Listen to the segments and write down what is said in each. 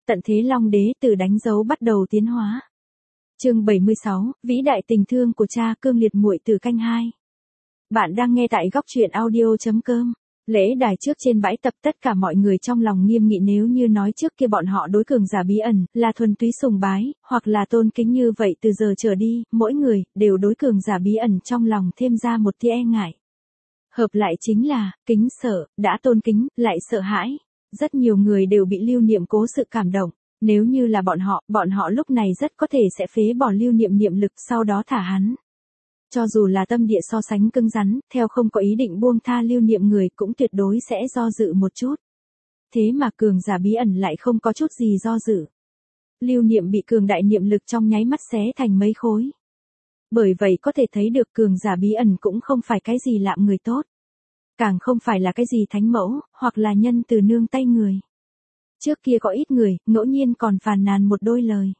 Tận thế Long Đế từ đánh dấu bắt đầu tiến hóa. Chương 76, vĩ đại tình thương của cha, cương liệt muội tử canh 2. Bạn đang nghe tại góc truyện audio.com. Lễ đài trước trên bãi tập, tất cả mọi người trong lòng nghiêm nghị, nếu như nói trước kia bọn họ đối cường giả bí ẩn là thuần túy sùng bái, hoặc là tôn kính, như vậy từ giờ trở đi, mỗi người đều đối cường giả bí ẩn trong lòng thêm ra một tia e ngại. Hợp lại chính là kính sợ, đã tôn kính lại sợ hãi. Rất nhiều người đều bị Lưu Niệm cố sự cảm động. Nếu như là bọn họ lúc này rất có thể sẽ phế bỏ Lưu Niệm niệm lực, sau đó thả hắn. Cho dù là tâm địa so sánh cứng rắn, theo không có ý định buông tha Lưu Niệm người cũng tuyệt đối sẽ do dự một chút. Thế mà cường giả bí ẩn lại không có chút gì do dự. Lưu Niệm bị cường đại niệm lực trong nháy mắt xé thành mấy khối. Bởi vậy có thể thấy được cường giả bí ẩn cũng không phải cái gì lạm người tốt. Càng không phải là cái gì thánh mẫu, hoặc là nhân từ nương tay người. Trước kia có ít người, ngẫu nhiên còn phàn nàn một đôi lời.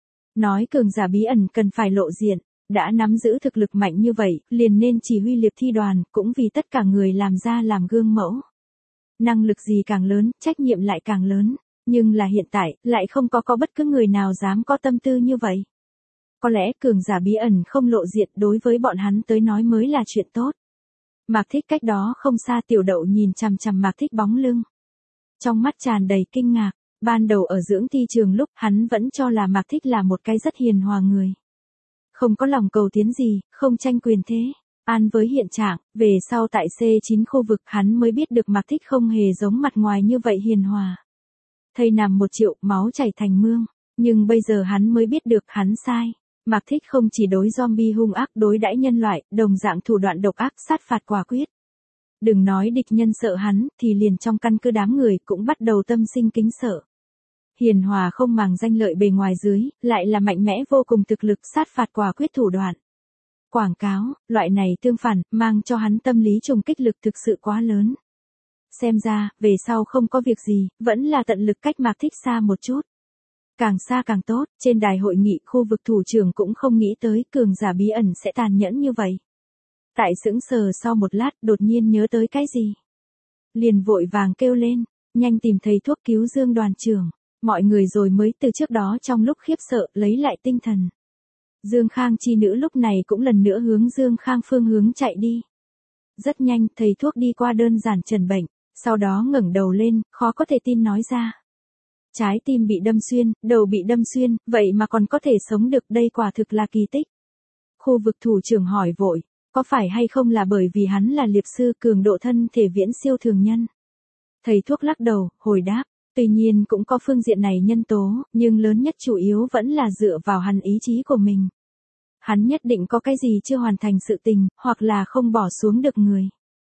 Nói cường giả bí ẩn cần phải lộ diện, đã nắm giữ thực lực mạnh như vậy, liền nên chỉ huy liệp thi đoàn, cũng vì tất cả người làm ra làm gương mẫu. Năng lực gì càng lớn, trách nhiệm lại càng lớn, nhưng là hiện tại, lại không có bất cứ người nào dám có tâm tư như vậy. Có lẽ cường giả bí ẩn không lộ diện đối với bọn hắn tới nói mới là chuyện tốt. Mạc Thích cách đó không xa, Tiểu Đậu nhìn chằm chằm Mạc Thích bóng lưng. Trong mắt tràn đầy kinh ngạc, ban đầu ở dưỡng thi trường lúc hắn vẫn cho là Mạc Thích là một cái rất hiền hòa người. Không có lòng cầu tiến gì, không tranh quyền thế, an với hiện trạng, về sau tại C9 khu vực hắn mới biết được Mạc Thích không hề giống mặt ngoài như vậy hiền hòa. Thây nằm 1 triệu, máu chảy thành mương, nhưng bây giờ hắn mới biết được hắn sai. Mạc Thích không chỉ đối zombie hung ác đối đãi nhân loại, đồng dạng thủ đoạn độc ác, sát phạt quả quyết. Đừng nói địch nhân sợ hắn, thì liền trong căn cứ đám người cũng bắt đầu tâm sinh kính sợ. Hiền hòa không màng danh lợi bề ngoài dưới, lại là mạnh mẽ vô cùng thực lực, sát phạt quả quyết thủ đoạn. Quảng cáo, loại này tương phản, mang cho hắn tâm lý trùng kích lực thực sự quá lớn. Xem ra, về sau không có việc gì, vẫn là tận lực cách Mạc Thích xa một chút. Càng xa càng tốt, trên đài hội nghị khu vực thủ trưởng cũng không nghĩ tới cường giả bí ẩn sẽ tàn nhẫn như vậy. Tại sững sờ sau một lát, đột nhiên nhớ tới cái gì. Liền vội vàng kêu lên, nhanh tìm thầy thuốc cứu Dương đoàn trưởng. Mọi người rồi mới từ trước đó trong lúc khiếp sợ lấy lại tinh thần. Dương Khang chi nữ lúc này cũng lần nữa hướng Dương Khang phương hướng chạy đi. Rất nhanh, thầy thuốc đi qua đơn giản trần bệnh, sau đó ngẩng đầu lên, khó có thể tin nói ra. Trái tim bị đâm xuyên, đầu bị đâm xuyên, vậy mà còn có thể sống được, đây quả thực là kỳ tích. Khu vực thủ trưởng hỏi vội, có phải hay không là bởi vì hắn là liệp sư, cường độ thân thể viễn siêu thường nhân? Thầy thuốc lắc đầu, hồi đáp, tuy nhiên cũng có phương diện này nhân tố, nhưng lớn nhất chủ yếu vẫn là dựa vào hắn ý chí của mình. Hắn nhất định có cái gì chưa hoàn thành sự tình, hoặc là không bỏ xuống được người.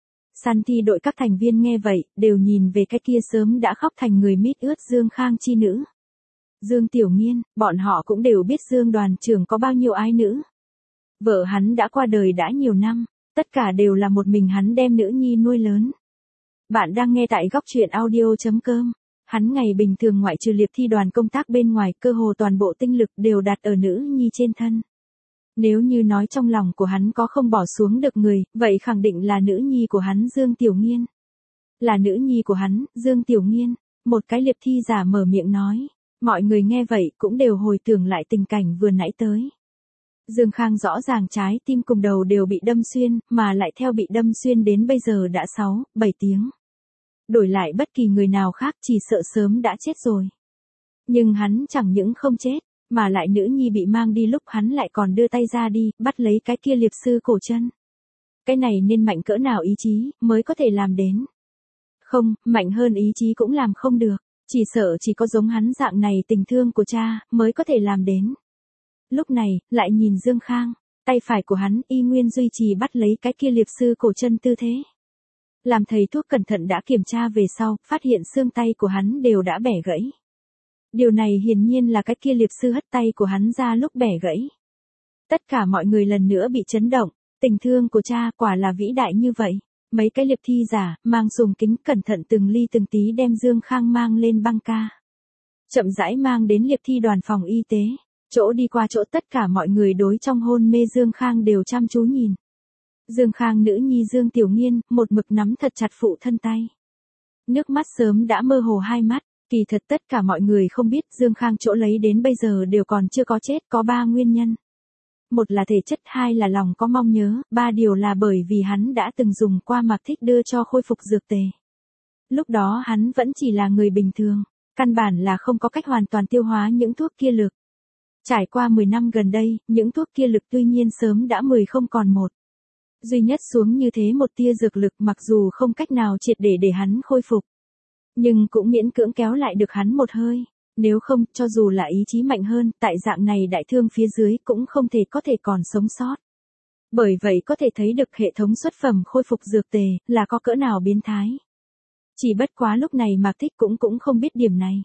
Săn thi đội các thành viên nghe vậy, đều nhìn về cái kia sớm đã khóc thành người mít ướt Dương Khang chi nữ. Dương Tiểu Nghiên, bọn họ cũng đều biết Dương đoàn trưởng có bao nhiêu ái nữ. Vợ hắn đã qua đời đã nhiều năm, tất cả đều là một mình hắn đem nữ nhi nuôi lớn. Bạn đang nghe tại góc truyện audio.com. Hắn ngày bình thường ngoại trừ liệp thi đoàn công tác bên ngoài, cơ hồ toàn bộ tinh lực đều đặt ở nữ nhi trên thân. Nếu như nói trong lòng của hắn có không bỏ xuống được người, vậy khẳng định là nữ nhi của hắn Dương Tiểu Nghiên. Là nữ nhi của hắn, Dương Tiểu Nghiên, một cái liệp thi giả mở miệng nói. Mọi người nghe vậy cũng đều hồi tưởng lại tình cảnh vừa nãy tới. Dương Khang rõ ràng trái tim cùng đầu đều bị đâm xuyên, mà lại theo bị đâm xuyên đến bây giờ đã 6-7 tiếng. Đổi lại bất kỳ người nào khác chỉ sợ sớm đã chết rồi. Nhưng hắn chẳng những không chết, mà lại nữ nhi bị mang đi lúc hắn lại còn đưa tay ra đi, bắt lấy cái kia liệp sư cổ chân. Cái này nên mạnh cỡ nào ý chí, mới có thể làm đến. Không, mạnh hơn ý chí cũng làm không được, chỉ sợ chỉ có giống hắn dạng này tình thương của cha, mới có thể làm đến. Lúc này, lại nhìn Dương Khang, tay phải của hắn y nguyên duy trì bắt lấy cái kia liệp sư cổ chân tư thế. Làm thầy thuốc cẩn thận đã kiểm tra về sau, phát hiện xương tay của hắn đều đã bẻ gãy. Điều này hiển nhiên là cái kia liệp sư hất tay của hắn ra lúc bẻ gãy. Tất cả mọi người lần nữa bị chấn động, tình thương của cha quả là vĩ đại như vậy. Mấy cái liệp thi giả, mang dùng kính cẩn thận từng ly từng tí đem Dương Khang mang lên băng ca. Chậm rãi mang đến liệp thi đoàn phòng y tế, chỗ đi qua chỗ tất cả mọi người đối trong hôn mê Dương Khang đều chăm chú nhìn. Dương Khang nữ nhi Dương Tiểu Nghiên, một mực nắm thật chặt phụ thân tay. Nước mắt sớm đã mơ hồ hai mắt, Kỳ thật tất cả mọi người không biết Dương Khang chỗ lấy đến bây giờ đều còn chưa có chết, có 3 nguyên nhân. Một là thể chất, 2 là lòng có mong nhớ, 3 điều là bởi vì hắn đã từng dùng qua Mạc Thích đưa cho khôi phục dược tề. Lúc đó hắn vẫn chỉ là người bình thường, căn bản là không có cách hoàn toàn tiêu hóa những thuốc kia lực. Trải qua 10 năm gần đây, những thuốc kia lực tuy nhiên sớm đã 10 không còn một. Duy nhất xuống như thế một tia dược lực, mặc dù không cách nào triệt để hắn khôi phục, nhưng cũng miễn cưỡng kéo lại được hắn một hơi. Nếu không, cho dù là ý chí mạnh hơn, tại dạng này đại thương phía dưới cũng không thể có thể còn sống sót. Bởi vậy có thể thấy được hệ thống xuất phẩm khôi phục dược tề là có cỡ nào biến thái. Chỉ bất quá lúc này Mạc Thích cũng không biết điểm này.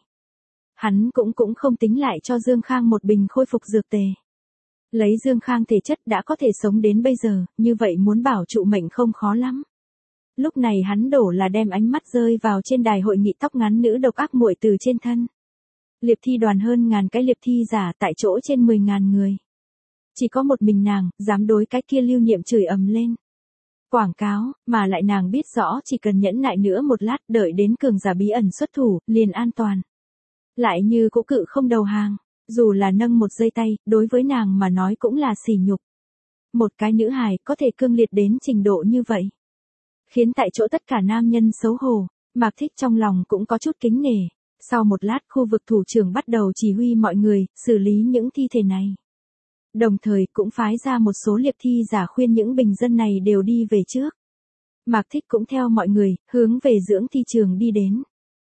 Hắn cũng không tính lại cho Dương Khang một bình khôi phục dược tề. Lấy Dương Khang thể chất đã có thể sống đến bây giờ, như vậy muốn bảo trụ mệnh không khó lắm. Lúc này hắn đổ là đem ánh mắt rơi vào trên đài hội nghị tóc ngắn nữ độc ác muội từ trên thân. Liệp thi đoàn hơn ngàn cái liệp thi giả tại chỗ trên 10.000 người. Chỉ có một mình nàng, dám đối cái kia Lưu Niệm chửi ầm lên. Quảng cáo, mà lại nàng biết rõ chỉ cần nhẫn nại nữa một lát đợi đến cường giả bí ẩn xuất thủ, liền an toàn. Lại như cũ cự không đầu hàng, dù là nâng một giây tay, đối với nàng mà nói cũng là sỉ nhục. Một cái nữ hài có thể cương liệt đến trình độ như vậy. Khiến tại chỗ tất cả nam nhân xấu hổ, Mạc Thích trong lòng cũng có chút kính nể. Sau một lát khu vực thủ trưởng bắt đầu chỉ huy mọi người, xử lý những thi thể này. Đồng thời cũng phái ra một số liệp thi giả khuyên những bình dân này đều đi về trước. Mạc Thích cũng theo mọi người, hướng về dưỡng thi trường đi đến.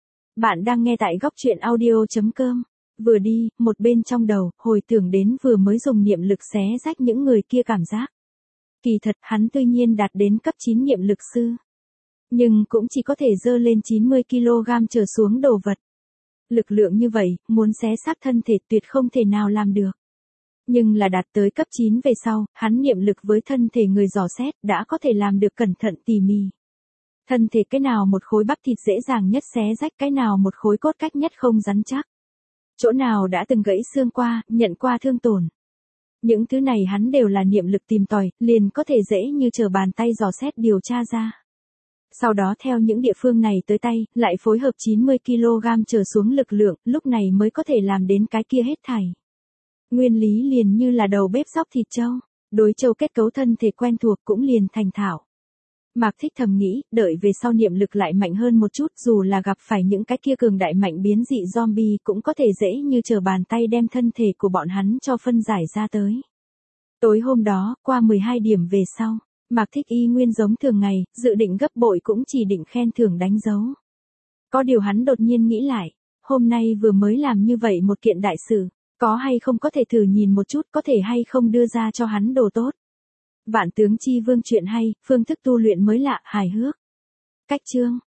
Bạn đang nghe tại góc truyện audio.com. Vừa đi, một bên trong đầu, hồi tưởng đến vừa mới dùng niệm lực xé rách những người kia cảm giác. Kỳ thật, hắn tuy nhiên đạt đến cấp 9 niệm lực sư. Nhưng cũng chỉ có thể dơ lên 90kg trở xuống đồ vật. Lực lượng như vậy, muốn xé xác thân thể tuyệt không thể nào làm được. Nhưng là đạt tới cấp 9 về sau, hắn niệm lực với thân thể người dò xét đã có thể làm được cẩn thận tỉ mỉ. Thân thể cái nào một khối bắp thịt dễ dàng nhất xé rách, cái nào một khối cốt cách nhất không rắn chắc. Chỗ nào đã từng gãy xương qua, nhận qua thương tổn. Những thứ này hắn đều là niệm lực tìm tòi, liền có thể dễ như trở bàn tay dò xét điều tra ra. Sau đó theo những địa phương này tới tay, lại phối hợp 90kg trở xuống lực lượng, lúc này mới có thể làm đến cái kia hết thảy. Nguyên lý liền như là đầu bếp xóc thịt trâu, đối trâu kết cấu thân thể quen thuộc cũng liền thành thạo. Mạc Thích thầm nghĩ, đợi về sau niệm lực lại mạnh hơn một chút, dù là gặp phải những cái kia cường đại mạnh biến dị zombie cũng có thể dễ như trở bàn tay đem thân thể của bọn hắn cho phân giải ra tới. Tối hôm đó, qua 12 điểm về sau, Mạc Thích y nguyên giống thường ngày, dự định gấp bội cũng chỉ định khen thưởng đánh dấu. Có điều hắn đột nhiên nghĩ lại, hôm nay vừa mới làm như vậy một kiện đại sự, có hay không có thể thử nhìn một chút, có thể hay không đưa ra cho hắn đồ tốt. Vạn tướng chi vương chuyện hay, phương thức tu luyện mới lạ, hài hước. Cách chương